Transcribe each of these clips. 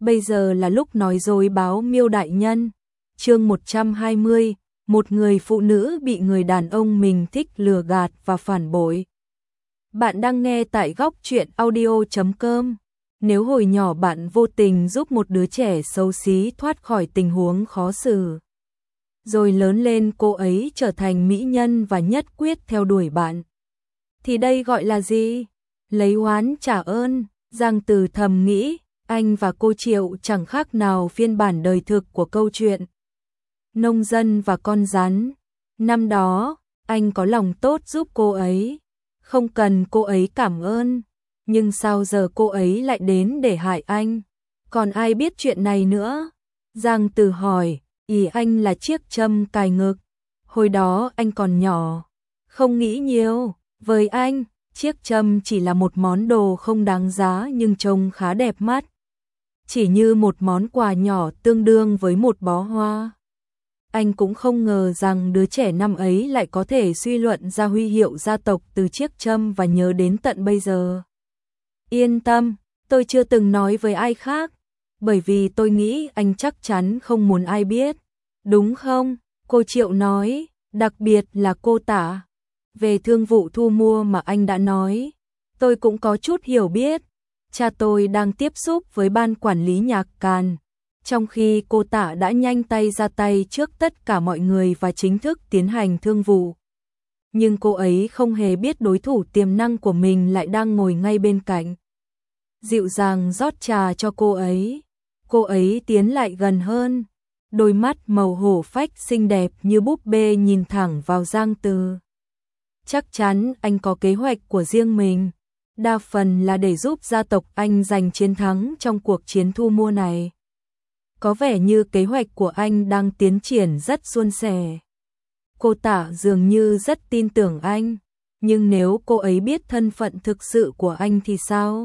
bây giờ là lúc nói dối báo Miêu đại nhân. Chương 120, một người phụ nữ bị người đàn ông mình thích lừa gạt và phản bội. Bạn đang nghe tại góc truyện audio.com. Nếu hồi nhỏ bạn vô tình giúp một đứa trẻ xấu xí thoát khỏi tình huống khó xử, rồi lớn lên cô ấy trở thành mỹ nhân và nhất quyết theo đuổi bạn, thì đây gọi là gì? Lấy oán trả ơn. Giang Từ thầm nghĩ, anh và cô Triệu chẳng khác nào phiên bản đời thực của câu chuyện nông dân và con rắn. Năm đó, anh có lòng tốt giúp cô ấy, không cần cô ấy cảm ơn, nhưng sao giờ cô ấy lại đến để hại anh? Còn ai biết chuyện này nữa? Giang Từ hỏi, ý anh là chiếc châm cài ngực. Hồi đó anh còn nhỏ, không nghĩ nhiều, với anh, chiếc châm chỉ là một món đồ không đáng giá nhưng trông khá đẹp mắt. Chỉ như một món quà nhỏ tương đương với một bó hoa. Anh cũng không ngờ rằng đứa trẻ năm ấy lại có thể suy luận ra huy hiệu gia tộc từ chiếc châm và nhớ đến tận bây giờ. Yên tâm, tôi chưa từng nói với ai khác, bởi vì tôi nghĩ anh chắc chắn không muốn ai biết. Đúng không? Cô Triệu nói, đặc biệt là cô Tả. Về thương vụ thu mua mà anh đã nói, tôi cũng có chút hiểu biết. Cha tôi đang tiếp xúc với ban quản lý nhạc Càn, trong khi cô Tả đã nhanh tay ra tay trước tất cả mọi người và chính thức tiến hành thương vụ. Nhưng cô ấy không hề biết đối thủ tiềm năng của mình lại đang ngồi ngay bên cạnh. Dịu dàng rót trà cho cô ấy tiến lại gần hơn, đôi mắt màu hổ phách xinh đẹp như búp bê nhìn thẳng vào Giang Từ. Chắc chắn anh có kế hoạch của riêng mình, đa phần là để giúp gia tộc anh giành chiến thắng trong cuộc chiến thu mua này. Có vẻ như kế hoạch của anh đang tiến triển rất suôn sẻ. Cô Tả dường như rất tin tưởng anh, nhưng nếu cô ấy biết thân phận thực sự của anh thì sao?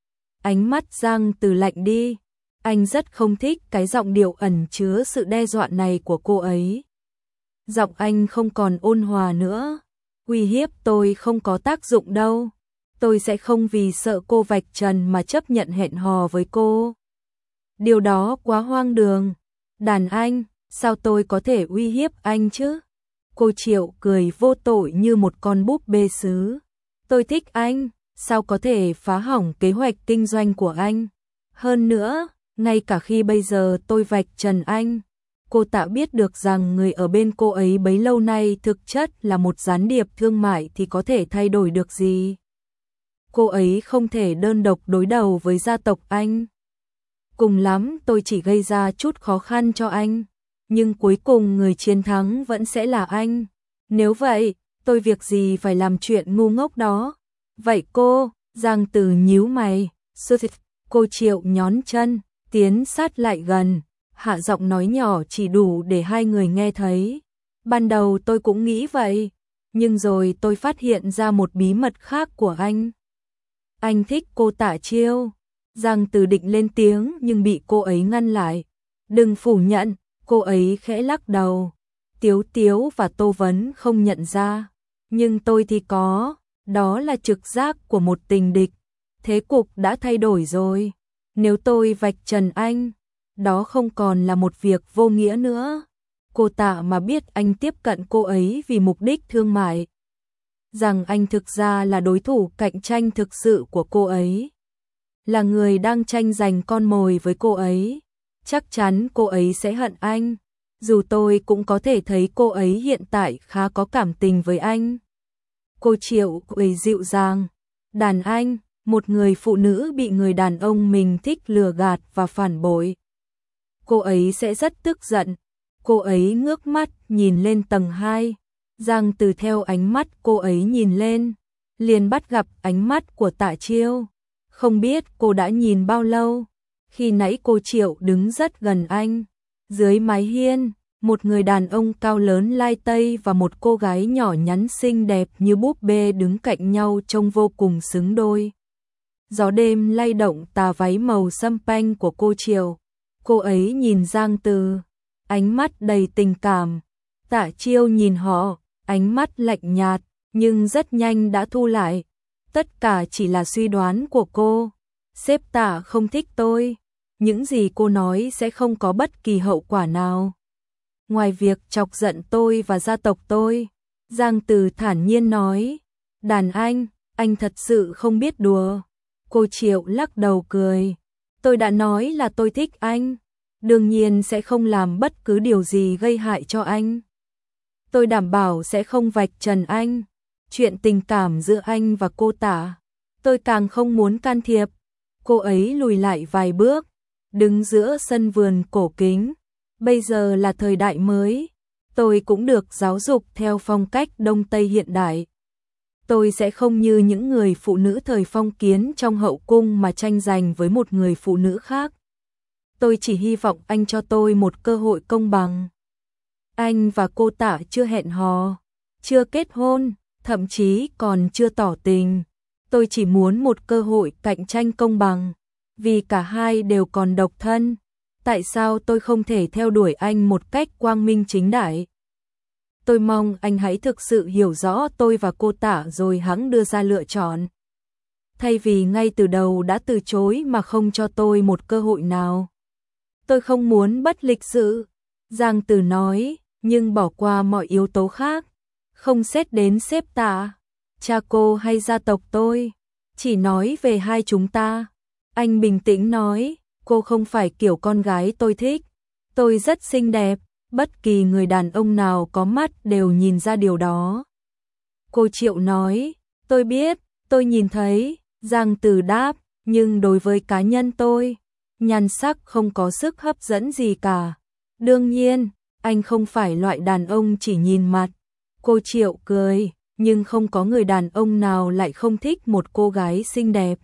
Ánh mắt Giang Từ lạnh đi, anh rất không thích cái giọng điệu ẩn chứa sự đe dọa này của cô ấy. Giọng anh không còn ôn hòa nữa. Uy hiếp tôi không có tác dụng đâu. Tôi sẽ không vì sợ cô vạch trần mà chấp nhận hẹn hò với cô. Điều đó quá hoang đường. Đàn anh, sao tôi có thể uy hiếp anh chứ? Cô Triệu cười vô tội như một con búp bê sứ. Tôi thích anh, sao có thể phá hỏng kế hoạch kinh doanh của anh? Hơn nữa, ngay cả khi bây giờ tôi vạch trần anh, cô Tạ biết được rằng người ở bên cô ấy bấy lâu nay thực chất là một gián điệp thương mại thì có thể thay đổi được gì? Cô ấy không thể đơn độc đối đầu với gia tộc anh. Cùng lắm tôi chỉ gây ra chút khó khăn cho anh, nhưng cuối cùng người chiến thắng vẫn sẽ là anh. Nếu vậy, tôi việc gì phải làm chuyện ngu ngốc đó? Vậy cô, Giang Từ nhíu mày, cô Triệu nhón chân, tiến sát lại gần, hạ giọng nói nhỏ chỉ đủ để hai người nghe thấy. Ban đầu tôi cũng nghĩ vậy, nhưng rồi tôi phát hiện ra một bí mật khác của anh. Anh thích cô Tả Chiêu. Giang Từ định lên tiếng nhưng bị cô ấy ngăn lại. Đừng phủ nhận, cô ấy khẽ lắc đầu. Tiếu Tiếu và Tô Vấn không nhận ra, nhưng tôi thì có, đó là trực giác của một tình địch. Thế cục đã thay đổi rồi. Nếu tôi vạch trần anh, đó không còn là một việc vô nghĩa nữa. Cô Tạ mà biết anh tiếp cận cô ấy vì mục đích thương mại, rằng anh thực ra là đối thủ cạnh tranh thực sự của cô ấy, là người đang tranh giành con mồi với cô ấy, chắc chắn cô ấy sẽ hận anh. Dù tôi cũng có thể thấy cô ấy hiện tại khá có cảm tình với anh. Cô Triệu cười dịu dàng. Đàn anh, một người phụ nữ bị người đàn ông mình thích lừa gạt và phản bội, cô ấy sẽ rất tức giận. Cô ấy ngước mắt nhìn lên tầng 2. Giang Từ theo ánh mắt cô ấy nhìn lên, liền bắt gặp ánh mắt của Tạ Chiêu. Không biết cô đã nhìn bao lâu. Khi nãy cô Triệu đứng rất gần anh. Dưới mái hiên, một người đàn ông cao lớn lai tây và một cô gái nhỏ nhắn xinh đẹp như búp bê đứng cạnh nhau trông vô cùng xứng đôi. Gió đêm lay động tà váy màu sâm panh của cô Triệu. Cô ấy nhìn Giang Từ, ánh mắt đầy tình cảm. Tạ Chiêu nhìn họ, ánh mắt lạnh nhạt, nhưng rất nhanh đã thu lại. Tất cả chỉ là suy đoán của cô. Sếp Tạ không thích tôi. những gì cô nói sẽ không có bất kỳ hậu quả nào. Ngoài việc chọc giận tôi và gia tộc tôi, Giang Từ thản nhiên nói, đàn anh thật sự không biết đùa. Cô Triệu lắc đầu cười, tôi đã nói là tôi thích anh, đương nhiên sẽ không làm bất cứ điều gì gây hại cho anh. Tôi đảm bảo sẽ không vạch trần anh. Chuyện tình cảm giữa anh và cô Tả, tôi càng không muốn can thiệp. Cô ấy lùi lại vài bước, đứng giữa sân vườn cổ kính. Bây giờ là thời đại mới, tôi cũng được giáo dục theo phong cách Đông Tây hiện đại. Tôi sẽ không như những người phụ nữ thời phong kiến trong hậu cung mà tranh giành với một người phụ nữ khác. Tôi chỉ hy vọng anh cho tôi một cơ hội công bằng. Anh và cô Tả chưa hẹn hò, chưa kết hôn, thậm chí còn chưa tỏ tình. Tôi chỉ muốn một cơ hội cạnh tranh công bằng, vì cả hai đều còn độc thân. Tại sao tôi không thể theo đuổi anh một cách quang minh chính đại? Tôi mong anh hãy thực sự hiểu rõ tôi và cô Tả rồi hẵng đưa ra lựa chọn. Thay vì ngay từ đầu đã từ chối mà không cho tôi một cơ hội nào. Tôi không muốn bất lịch sự, Giang Từ nói, nhưng bỏ qua mọi yếu tố khác. Không xét đến sếp Tả, cha cô hay gia tộc tôi, chỉ nói về hai chúng ta. Anh bình tĩnh nói, cô không phải kiểu con gái tôi thích. Tôi rất xinh đẹp, bất kỳ người đàn ông nào có mắt đều nhìn ra điều đó. Cô Triệu nói, tôi biết, tôi nhìn thấy. Giang Từ đáp, nhưng đối với cá nhân tôi, nhan sắc không có sức hấp dẫn gì cả. Đương nhiên, anh không phải loại đàn ông chỉ nhìn mặt. Cô Triệu cười, nhưng không có người đàn ông nào lại không thích một cô gái xinh đẹp.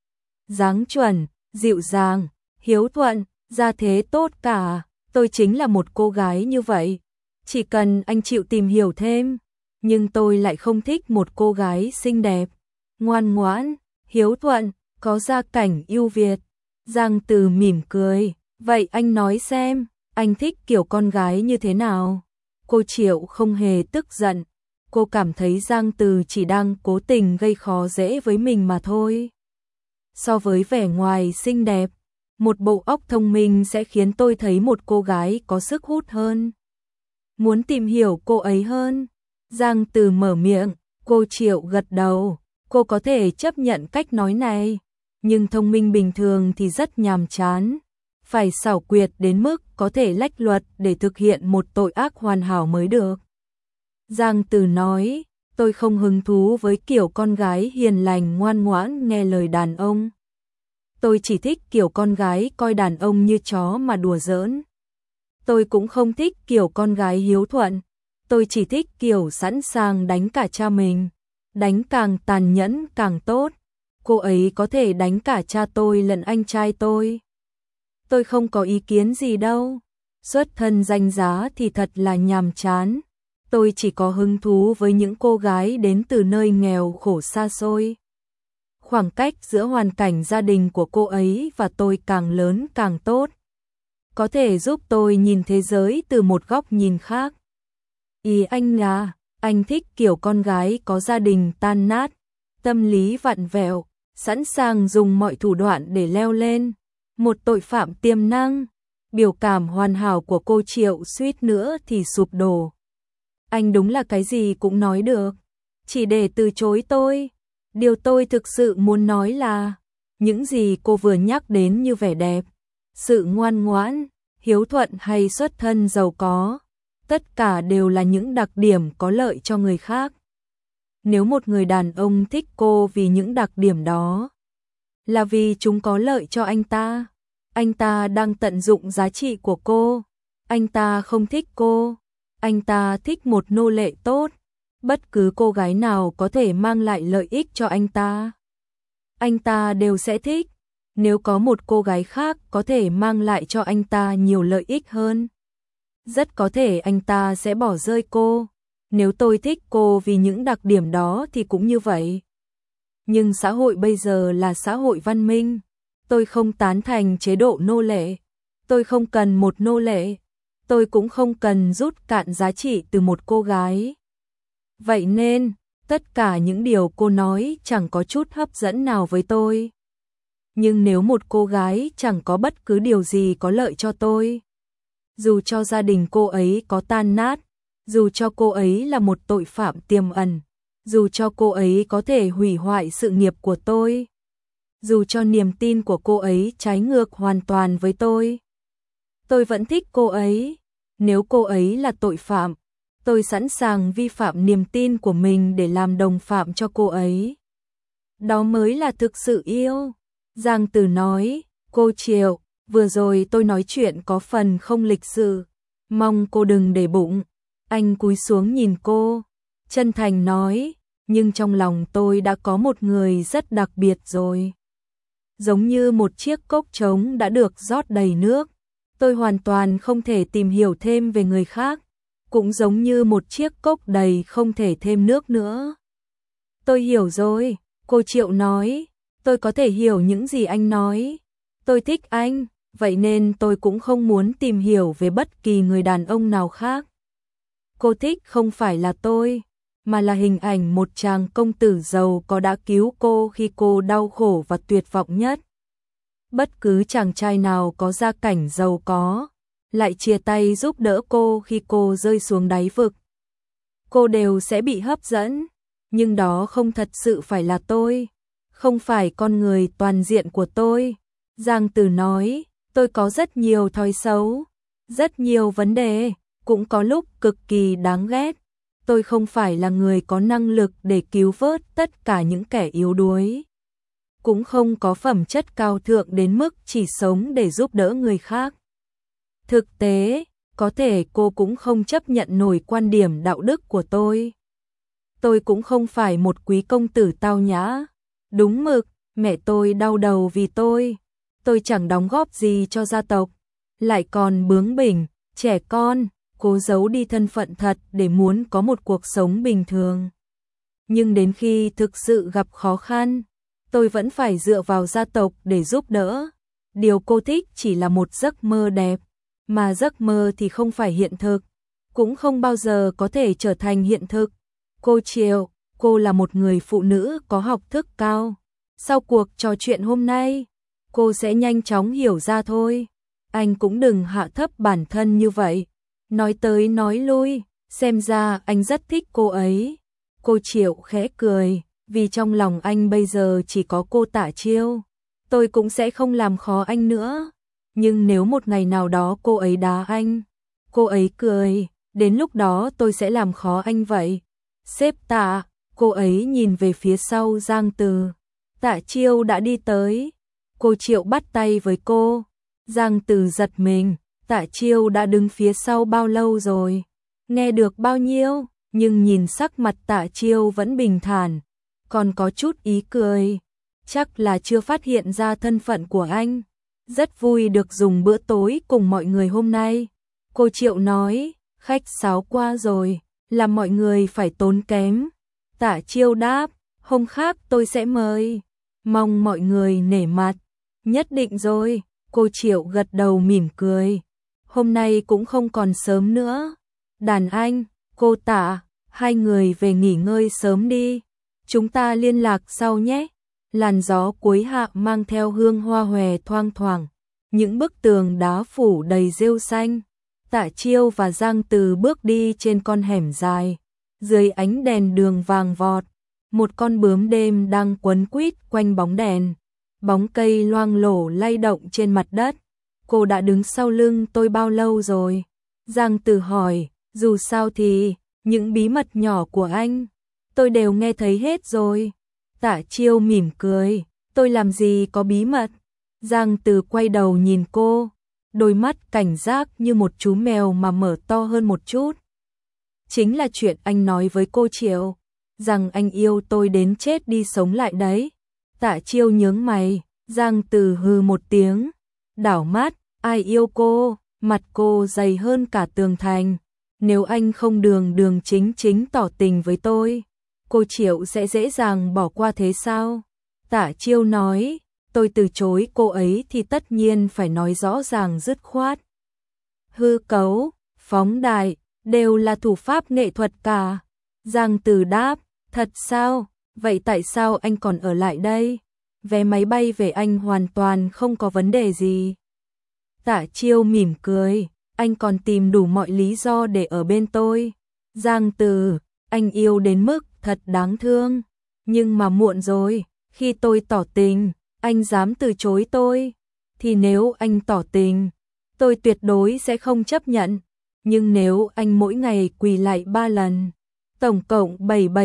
Dáng chuẩn, dịu dàng, hiếu thuận, gia thế tốt cả. Tôi chính là một cô gái như vậy. Chỉ cần anh chịu tìm hiểu thêm. Nhưng tôi lại không thích một cô gái xinh đẹp, ngoan ngoãn, hiếu thuận, có gia cảnh ưu việt. Giang Từ mỉm cười, vậy anh nói xem, anh thích kiểu con gái như thế nào? Cô Triệu không hề tức giận, cô cảm thấy Giang Từ chỉ đang cố tình gây khó dễ với mình mà thôi. So với vẻ ngoài xinh đẹp, một bộ óc thông minh sẽ khiến tôi thấy một cô gái có sức hút hơn. Muốn tìm hiểu cô ấy hơn. Giang Từ mở miệng, cô Triệu gật đầu, cô có thể chấp nhận cách nói này, nhưng thông minh bình thường thì rất nhàm chán, phải xảo quyệt đến mức có thể lách luật để thực hiện một tội ác hoàn hảo mới được. Giang Từ nói, tôi không hứng thú với kiểu con gái hiền lành ngoan ngoãn nghe lời đàn ông. Tôi chỉ thích kiểu con gái coi đàn ông như chó mà đùa giỡn. Tôi cũng không thích kiểu con gái hiếu thuận. Tôi chỉ thích kiểu sẵn sàng đánh cả cha mình. Đánh càng tàn nhẫn càng tốt. Cô ấy có thể đánh cả cha tôi lẫn anh trai tôi. Tôi không có ý kiến gì đâu. Xuất thân danh giá thì thật là nhàm chán. Tôi chỉ có hứng thú với những cô gái đến từ nơi nghèo khổ xa xôi. Khoảng cách giữa hoàn cảnh gia đình của cô ấy và tôi càng lớn càng tốt. Có thể giúp tôi nhìn thế giới từ một góc nhìn khác. Ý anh là, anh thích kiểu con gái có gia đình tan nát, tâm lý vặn vẹo, sẵn sàng dùng mọi thủ đoạn để leo lên. Một tội phạm tiềm năng. Biểu cảm hoàn hảo của cô Triệu suýt nữa thì sụp đổ. Anh đúng là cái gì cũng nói được, chỉ để từ chối tôi. Điều tôi thực sự muốn nói là, những gì cô vừa nhắc đến như vẻ đẹp, sự ngoan ngoãn, hiếu thuận hay xuất thân giàu có, tất cả đều là những đặc điểm có lợi cho người khác. Nếu một người đàn ông thích cô vì những đặc điểm đó, là vì chúng có lợi cho anh ta đang tận dụng giá trị của cô. Anh ta không thích cô, anh ta thích một nô lệ tốt. Bất cứ cô gái nào có thể mang lại lợi ích cho anh ta đều sẽ thích. Nếu có một cô gái khác có thể mang lại cho anh ta nhiều lợi ích hơn, rất có thể anh ta sẽ bỏ rơi cô. Nếu tôi thích cô vì những đặc điểm đó thì cũng như vậy. Nhưng xã hội bây giờ là xã hội văn minh. Tôi không tán thành chế độ nô lệ. Tôi không cần một nô lệ. Tôi cũng không cần rút cạn giá trị từ một cô gái. Vậy nên, tất cả những điều cô nói chẳng có chút hấp dẫn nào với tôi. Nhưng nếu một cô gái chẳng có bất cứ điều gì có lợi cho tôi, dù cho gia đình cô ấy có tan nát, dù cho cô ấy là một tội phạm tiềm ẩn, dù cho cô ấy có thể hủy hoại sự nghiệp của tôi, dù cho niềm tin của cô ấy trái ngược hoàn toàn với tôi vẫn thích cô ấy. Nếu cô ấy là tội phạm, tôi sẵn sàng vi phạm niềm tin của mình để làm đồng phạm cho cô ấy. Đó mới là thực sự yêu. Giang Từ nói, cô Triệu, vừa rồi tôi nói chuyện có phần không lịch sự, mong cô đừng để bụng. Anh cúi xuống nhìn cô, chân thành nói, nhưng trong lòng tôi đã có một người rất đặc biệt rồi. Giống như một chiếc cốc trống đã được rót đầy nước, tôi hoàn toàn không thể tìm hiểu thêm về người khác, cũng giống như một chiếc cốc đầy không thể thêm nước nữa. Tôi hiểu rồi, cô Triệu nói, tôi có thể hiểu những gì anh nói. Tôi thích anh, vậy nên tôi cũng không muốn tìm hiểu về bất kỳ người đàn ông nào khác. Cô thích không phải là tôi, mà là hình ảnh một chàng công tử giàu có đã cứu cô khi cô đau khổ và tuyệt vọng nhất. Bất cứ chàng trai nào có gia cảnh giàu có, lại chia tay giúp đỡ cô khi cô rơi xuống đáy vực, cô đều sẽ bị hấp dẫn, nhưng đó không thật sự phải là tôi, không phải con người toàn diện của tôi. Giang Từ nói, tôi có rất nhiều thói xấu, rất nhiều vấn đề, cũng có lúc cực kỳ đáng ghét. Tôi không phải là người có năng lực để cứu vớt tất cả những kẻ yếu đuối, cũng không có phẩm chất cao thượng đến mức chỉ sống để giúp đỡ người khác. Thực tế, có thể cô cũng không chấp nhận nổi quan điểm đạo đức của tôi. Tôi cũng không phải một quý công tử tao nhã. Đúng mực, mẹ tôi đau đầu vì tôi chẳng đóng góp gì cho gia tộc, lại còn bướng bỉnh, trẻ con, cố giấu đi thân phận thật để muốn có một cuộc sống bình thường. Nhưng đến khi thực sự gặp khó khăn, tôi vẫn phải dựa vào gia tộc để giúp đỡ. Điều cô thích chỉ là một giấc mơ đẹp, mà giấc mơ thì không phải hiện thực, cũng không bao giờ có thể trở thành hiện thực. Cô Triệu, cô là một người phụ nữ có học thức cao. Sau cuộc trò chuyện hôm nay, cô sẽ nhanh chóng hiểu ra thôi. Anh cũng đừng hạ thấp bản thân như vậy. Nói tới nói lui, xem ra anh rất thích cô ấy. Cô Triệu khẽ cười, vì trong lòng anh bây giờ chỉ có cô Tạ Chiêu. Tôi cũng sẽ không làm khó anh nữa. Nhưng nếu một ngày nào đó cô ấy đá anh, cô ấy cười, đến lúc đó tôi sẽ làm khó anh vậy. Sếp Tạ, cô ấy nhìn về phía sau Giang Từ. Tạ Chiêu đã đi tới. Cô Triệu bắt tay với cô. Giang Từ giật mình, Tạ Chiêu đã đứng phía sau bao lâu rồi? Nghe được bao nhiêu? Nhưng nhìn sắc mặt Tạ Chiêu vẫn bình thản, còn có chút ý cười. Chắc là chưa phát hiện ra thân phận của anh. Rất vui được dùng bữa tối cùng mọi người hôm nay. Cô Triệu nói, khách sáo qua rồi, làm mọi người phải tốn kém. Tạ Chiêu đáp, hôm khác tôi sẽ mời. Mong mọi người nể mặt. Nhất định rồi, cô Triệu gật đầu mỉm cười. Hôm nay cũng không còn sớm nữa. Đàn anh, cô Tạ, hai người về nghỉ ngơi sớm đi. Chúng ta liên lạc sau nhé. Làn gió cuối hạ mang theo hương hoa hòe thoang thoảng. Những bức tường đá phủ đầy rêu xanh. Tạ Chiêu và Giang Từ bước đi trên con hẻm dài. Dưới ánh đèn đường vàng vọt, một con bướm đêm đang quấn quýt quanh bóng đèn. Bóng cây loang lổ lay động trên mặt đất. Cô đã đứng sau lưng tôi bao lâu rồi? Giang Từ hỏi, dù sao thì, những bí mật nhỏ của anh, tôi đều nghe thấy hết rồi. Tạ Chiêu mỉm cười, tôi làm gì có bí mật. Giang Từ quay đầu nhìn cô, đôi mắt cảnh giác như một chú mèo mà mở to hơn một chút. Chính là chuyện anh nói với cô Triệu, rằng anh yêu tôi đến chết đi sống lại đấy. Tạ Chiêu nhướng mày, Giang Từ hừ một tiếng, đảo mắt, ai yêu cô, mặt cô dày hơn cả tường thành. Nếu anh không đường chính chính tỏ tình với tôi, cô Triệu sẽ dễ dàng bỏ qua thế sao? Tạ Chiêu nói, tôi từ chối cô ấy thì tất nhiên phải nói rõ ràng dứt khoát. Hư cấu, phóng đại, đều là thủ pháp nghệ thuật cả. Giang Từ đáp, thật sao? Vậy tại sao anh còn ở lại đây? vé máy bay về Anh hoàn toàn không có vấn đề gì. Tạ Chiêu mỉm cười, anh còn tìm đủ mọi lý do để ở bên tôi. Giang Từ, anh yêu đến mức thật đáng thương. Nhưng mà muộn rồi, khi tôi tỏ tình, anh dám từ chối tôi. Thì nếu anh tỏ tình, tôi tuyệt đối sẽ không chấp nhận. Nhưng nếu anh mỗi ngày quỳ lạy 3 lần, tổng cộng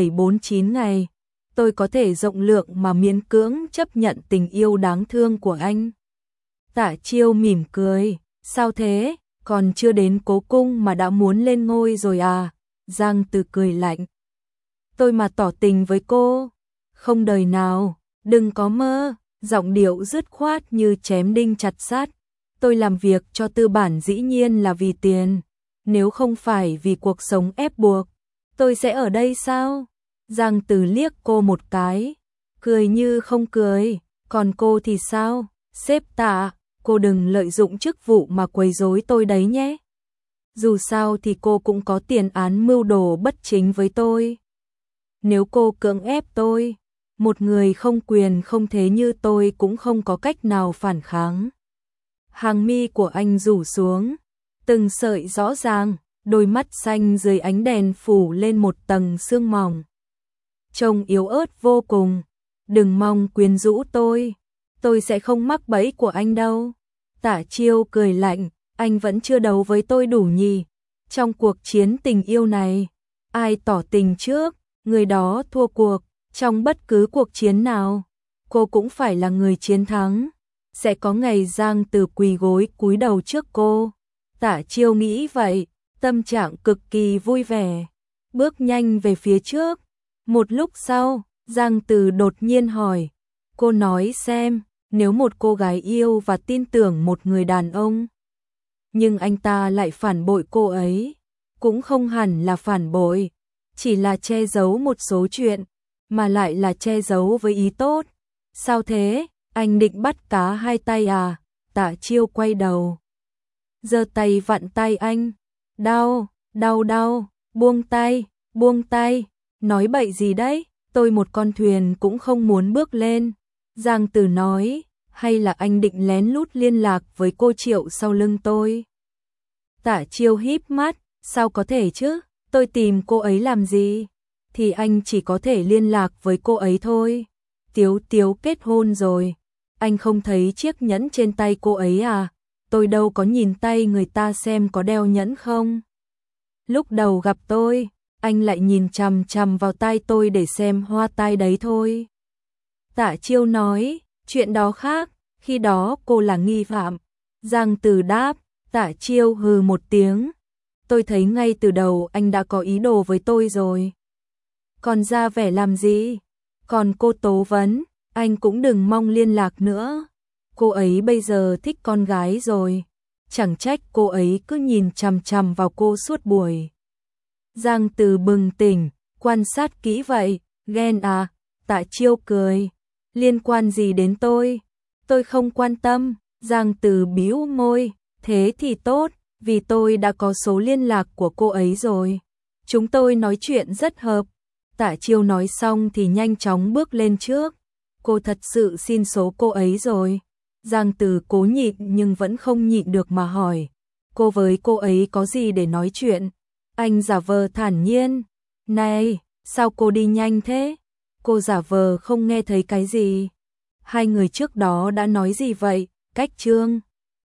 7749 ngày, tôi có thể rộng lượng mà miễn cưỡng chấp nhận tình yêu đáng thương của anh. Tạ Chiêu mỉm cười, sao thế, còn chưa đến cố cung mà đã muốn lên ngôi rồi à? Giang Từ cười lạnh. Tôi mà tỏ tình với cô, không đời nào, đừng có mơ, giọng điệu dứt khoát như chém đinh chặt sắt. Tôi làm việc cho tư bản dĩ nhiên là vì tiền, nếu không phải vì cuộc sống ép buộc, tôi sẽ ở đây sao? Giang Từ liếc cô một cái, cười như không cười, còn cô thì sao? Sếp Tạ, cô đừng lợi dụng chức vụ mà quấy rối tôi đấy nhé. Dù sao thì cô cũng có tiền án mưu đồ bất chính với tôi. Nếu cô cưỡng ép tôi, một người không quyền không thế như tôi cũng không có cách nào phản kháng. Hàng mi của anh rủ xuống, từng sợi rõ ràng, đôi mắt xanh dưới ánh đèn phủ lên một tầng sương mỏng. Trông yếu ớt vô cùng, đừng mong quyến rũ tôi sẽ không mắc bẫy của anh đâu. Tạ Chiêu cười lạnh, anh vẫn chưa đấu với tôi đủ nhỉ. Trong cuộc chiến tình yêu này, ai tỏ tình trước, người đó thua cuộc. Trong bất cứ cuộc chiến nào, cô cũng phải là người chiến thắng. Sẽ có ngày Giang Từ quỳ gối cúi đầu trước cô. Tạ Chiêu nghĩ vậy, tâm trạng cực kỳ vui vẻ, bước nhanh về phía trước. Một lúc sau, Giang Từ đột nhiên hỏi, cô nói xem, nếu một cô gái yêu và tin tưởng một người đàn ông, nhưng anh ta lại phản bội cô ấy, cũng không hẳn là phản bội, chỉ là che giấu một số chuyện, mà lại là che giấu với ý tốt. Sao thế, anh định bắt cá hai tay à? Tạ Chiêu quay đầu, giơ tay vặn tay anh. Đau, đau đau, buông tay, nói bậy gì đấy, tôi một con thuyền cũng không muốn bước lên. Giang Từ nói, hay là anh định lén lút liên lạc với cô Triệu sau lưng tôi? Tạ Chiêu híp mắt, sao có thể chứ, tôi tìm cô ấy làm gì? Thì anh chỉ có thể liên lạc với cô ấy thôi. Tiếu Tiếu kết hôn rồi, anh không thấy chiếc nhẫn trên tay cô ấy à? Tôi đâu có nhìn tay người ta xem có đeo nhẫn không. Lúc đầu gặp tôi, anh lại nhìn chằm chằm vào tai tôi để xem hoa tai đấy thôi. Tạ Chiêu nói, chuyện đó khác, khi đó cô là nghi phạm. Giang Từ đáp. Tạ Chiêu hừ một tiếng, tôi thấy ngay từ đầu anh đã có ý đồ với tôi rồi. Còn ra vẻ làm gì? Còn cô tố vấn, anh cũng đừng mong liên lạc nữa. Cô ấy bây giờ thích con gái rồi, chẳng trách cô ấy cứ nhìn chằm chằm vào cô suốt buổi. Giang Từ bừng tỉnh, quan sát kỹ vậy, ghen à? Tạ Chiêu cười, liên quan gì đến tôi? Tôi không quan tâm. Giang Từ bĩu môi, thế thì tốt, vì tôi đã có số liên lạc của cô ấy rồi. Chúng tôi nói chuyện rất hợp. Tạ Chiêu nói xong thì nhanh chóng bước lên trước. Cô thật sự xin số cô ấy rồi. Giang Từ cố nhịn nhưng vẫn không nhịn được mà hỏi, cô với cô ấy có gì để nói chuyện? Anh giả vờ thản nhiên, này, sao cô đi nhanh thế? Cô giả vờ không nghe thấy cái gì. Hai người trước đó đã nói gì vậy? Cách chương